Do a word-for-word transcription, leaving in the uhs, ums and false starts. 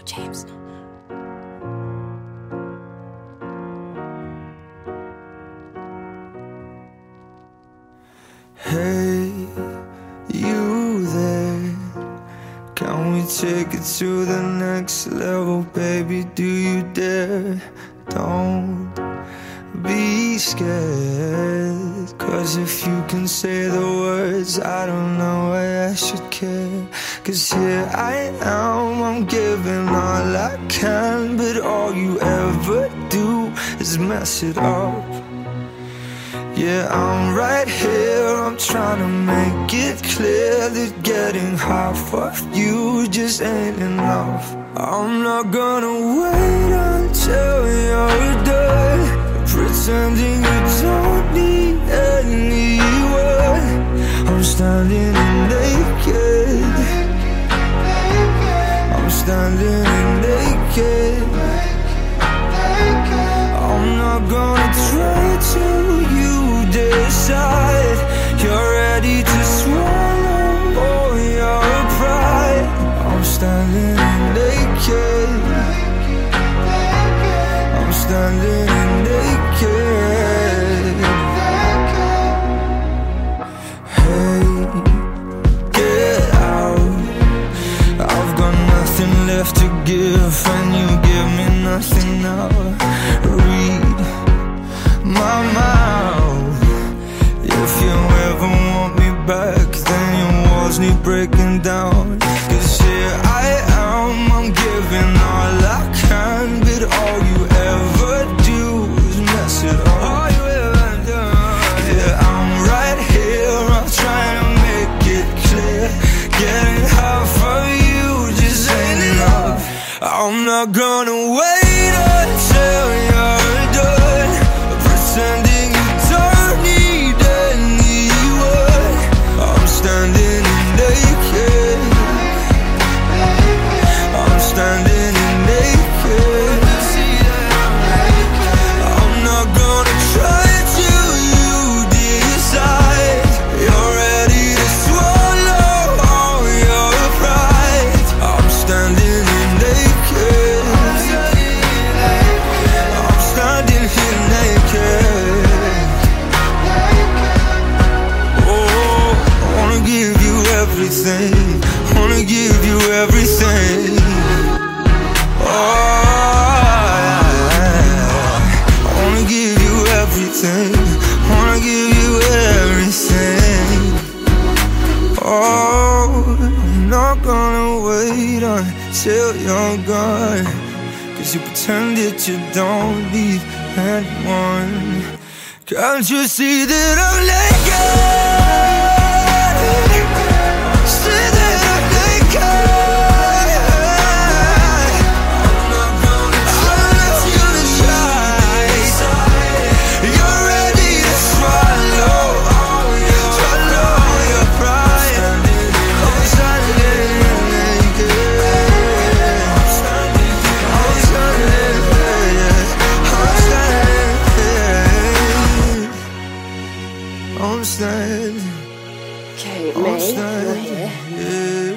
James. Hey, you there? Can we take it to the next level, baby? Do you dare? Don't be scared, 'cause if you can say the words, I don't know why I should care. 'Cause here I am, I'm giving all I can, but all you ever do is mess it up. Yeah, I'm right here, I'm trying to make it clear that getting half of you just ain't enough. I'm not gonna wait until you're done pretending you don't need anyone. I'm standing naked, I'm standing naked. I'm not gonna try to you decide you're ready to swallow all your pride. I'm standing naked, I'm standing naked. Hey, get out, I've got nothing left to give, and you give me nothing now. Read my mouth. If you ever want me back, then your walls need breaking down. 'Cause here I am, I'm giving all I can, but all you ever do is mess it up. All you ever do. Yeah, I'm right here, I'm trying to make it clear. Getting half of you just ain't enough. I'm not gonna wait until you're done pretending you don't need anyone. I'm standing naked, I'm standing naked. I'm not gonna try to you decide you're ready to swallow all your pride. I'm standing naked, I'm standing here naked. Oh, I wanna give you everything, wanna give you everything. Oh, I wanna give you everything, wanna give you everything. Oh, I'm not gonna wait until you're gone, 'cause you pretend that you don't need anyone. Can't you see that I'm naked? See that I'm naked. I'm not gonna try. You're ready to swallow all your, swallow your pride. I'm standing naked, I'm standing naked, I'm standing naked. I'm standing, Okay, I'm May, you're standing, here. yeah.